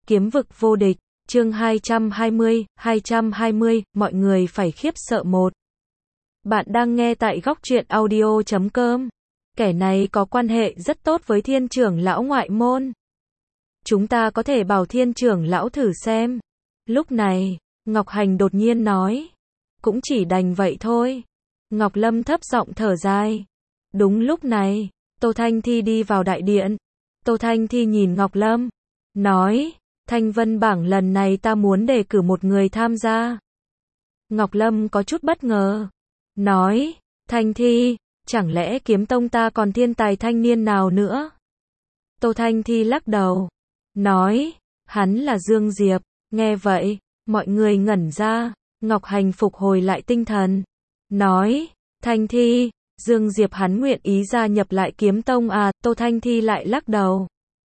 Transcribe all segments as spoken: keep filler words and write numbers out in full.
Kiếm vực vô địch, chương hai trăm hai mươi, hai trăm hai mươi, mọi người phải khiếp sợ một. Bạn đang nghe tại góc truyện audio chấm com. Kẻ này có quan hệ rất tốt với Thiên trưởng lão ngoại môn. Chúng ta có thể bảo Thiên trưởng lão thử xem. Lúc này, Ngọc Hành đột nhiên nói. Cũng chỉ đành vậy thôi. Ngọc Lâm thấp giọng thở dài. Đúng lúc này, Tô Thanh Thi đi vào đại điện. Tô Thanh Thi nhìn Ngọc Lâm, nói, Thanh Vân bảng lần này ta muốn đề cử một người tham gia. Ngọc Lâm có chút bất ngờ, nói, Thanh Thi, chẳng lẽ kiếm tông ta còn thiên tài thanh niên nào nữa? Tô Thanh Thi lắc đầu, nói, hắn là Dương Diệp. Nghe vậy, mọi người ngẩn ra. Ngọc Hành phục hồi lại tinh thần, nói, Thanh Thi, Dương Diệp hắn nguyện ý gia nhập lại kiếm tông à? Tô Thanh Thi lại lắc đầu,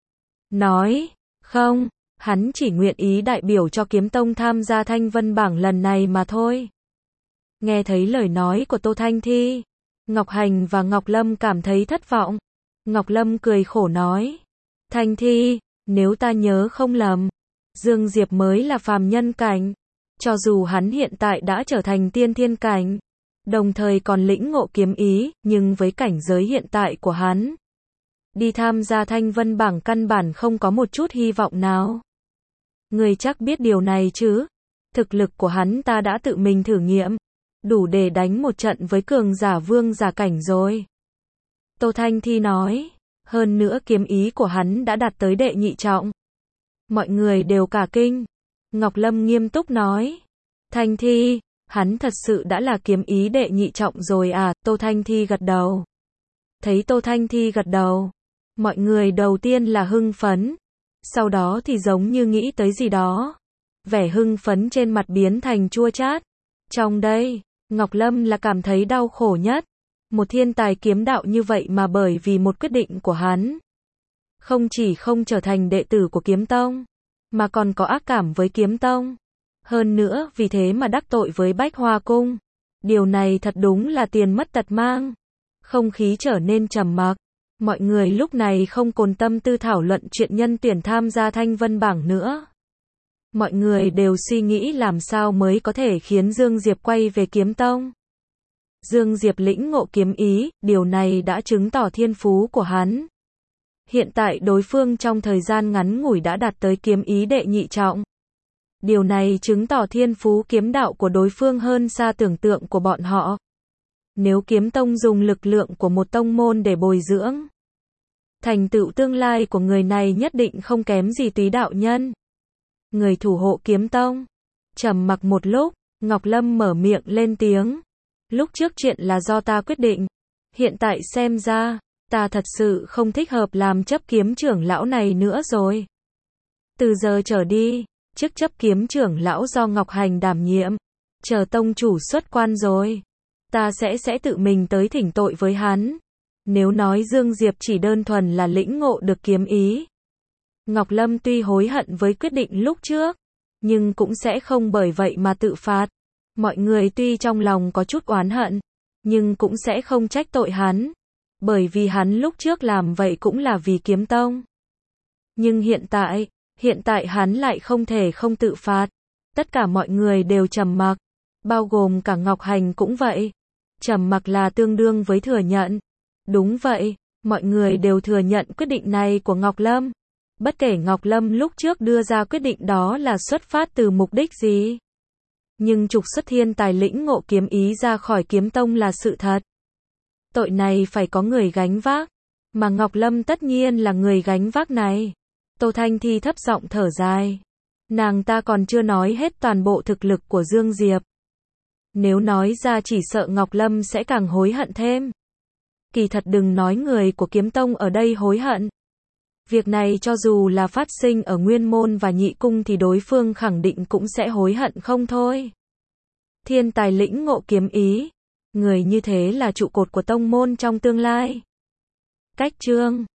nói, không, hắn chỉ nguyện ý đại biểu cho kiếm tông tham gia Thanh Vân bảng lần này mà thôi. Nghe thấy lời nói của Tô Thanh Thi, Ngọc Hành và Ngọc Lâm cảm thấy thất vọng. Ngọc Lâm cười khổ nói, Thanh Thi, nếu ta nhớ không lầm, Dương Diệp mới là phàm nhân cảnh. Cho dù hắn hiện tại đã trở thành tiên thiên cảnh, đồng thời còn lĩnh ngộ kiếm ý, nhưng với cảnh giới hiện tại của hắn, đi tham gia Thanh Vân bảng căn bản không có một chút hy vọng nào. Người chắc biết điều này chứ? Thực lực của hắn ta đã tự mình thử nghiệm, đủ để đánh một trận với cường giả vương giả cảnh rồi. Tô Thanh Thi nói, hơn nữa kiếm ý của hắn đã đạt tới đệ nhị trọng. Mọi người đều cả kinh. Ngọc Lâm nghiêm túc nói, Thanh Thi, hắn thật sự đã là kiếm ý đệ nhị trọng rồi à? Tô Thanh Thi gật đầu. Thấy Tô Thanh Thi gật đầu, mọi người đầu tiên là hưng phấn, sau đó thì giống như nghĩ tới gì đó. Vẻ hưng phấn trên mặt biến thành chua chát. Trong đây, Ngọc Lâm là cảm thấy đau khổ nhất. Một thiên tài kiếm đạo như vậy mà bởi vì một quyết định của hắn, không chỉ không trở thành đệ tử của kiếm tông, mà còn có ác cảm với kiếm tông. Hơn nữa vì thế mà đắc tội với Bách Hoa Cung. Điều này thật đúng là tiền mất tật mang. Không khí trở nên trầm mặc. Mọi người lúc này không còn tâm tư thảo luận chuyện nhân tuyển tham gia Thanh Vân bảng nữa. Mọi người đều suy nghĩ làm sao mới có thể khiến Dương Diệp quay về kiếm tông. Dương Diệp lĩnh ngộ kiếm ý, điều này đã chứng tỏ thiên phú của hắn. Hiện tại đối phương trong thời gian ngắn ngủi đã đạt tới kiếm ý đệ nhị trọng. Điều này chứng tỏ thiên phú kiếm đạo của đối phương hơn xa tưởng tượng của bọn họ. Nếu kiếm tông dùng lực lượng của một tông môn để bồi dưỡng, thành tựu tương lai của người này nhất định không kém gì Túy đạo nhân, người thủ hộ kiếm tông. Trầm mặc một lúc, Ngọc Lâm mở miệng lên tiếng. Lúc trước chuyện là do ta quyết định. Hiện tại xem ra, ta thật sự không thích hợp làm chấp kiếm trưởng lão này nữa rồi. Từ giờ trở đi, chức chấp kiếm trưởng lão do Ngọc Hành đảm nhiệm. Chờ tông chủ xuất quan rồi, ta sẽ sẽ tự mình tới thỉnh tội với hắn. Nếu nói Dương Diệp chỉ đơn thuần là lĩnh ngộ được kiếm ý, Ngọc Lâm tuy hối hận với quyết định lúc trước, nhưng cũng sẽ không bởi vậy mà tự phạt. Mọi người tuy trong lòng có chút oán hận, nhưng cũng sẽ không trách tội hắn, bởi vì hắn lúc trước làm vậy cũng là vì kiếm tông. Nhưng hiện tại, hiện tại hắn lại không thể không tự phạt. Tất cả mọi người đều trầm mặc, bao gồm cả Ngọc Hành cũng vậy. Trầm mặc là tương đương với thừa nhận. Đúng vậy, mọi người đều thừa nhận quyết định này của Ngọc Lâm. Bất kể Ngọc Lâm lúc trước đưa ra quyết định đó là xuất phát từ mục đích gì. Nhưng trục xuất thiên tài lĩnh ngộ kiếm ý ra khỏi kiếm tông là sự thật. Tội này phải có người gánh vác, mà Ngọc Lâm tất nhiên là người gánh vác này. Tô Thanh Thi thấp giọng thở dài. Nàng ta còn chưa nói hết toàn bộ thực lực của Dương Diệp. Nếu nói ra chỉ sợ Ngọc Lâm sẽ càng hối hận thêm. Kỳ thật đừng nói người của kiếm tông ở đây hối hận. Việc này cho dù là phát sinh ở Nguyên Môn và Nhị Cung thì đối phương khẳng định cũng sẽ hối hận không thôi. Thiên tài lĩnh ngộ kiếm ý, người như thế là trụ cột của tông môn trong tương lai. Cách chương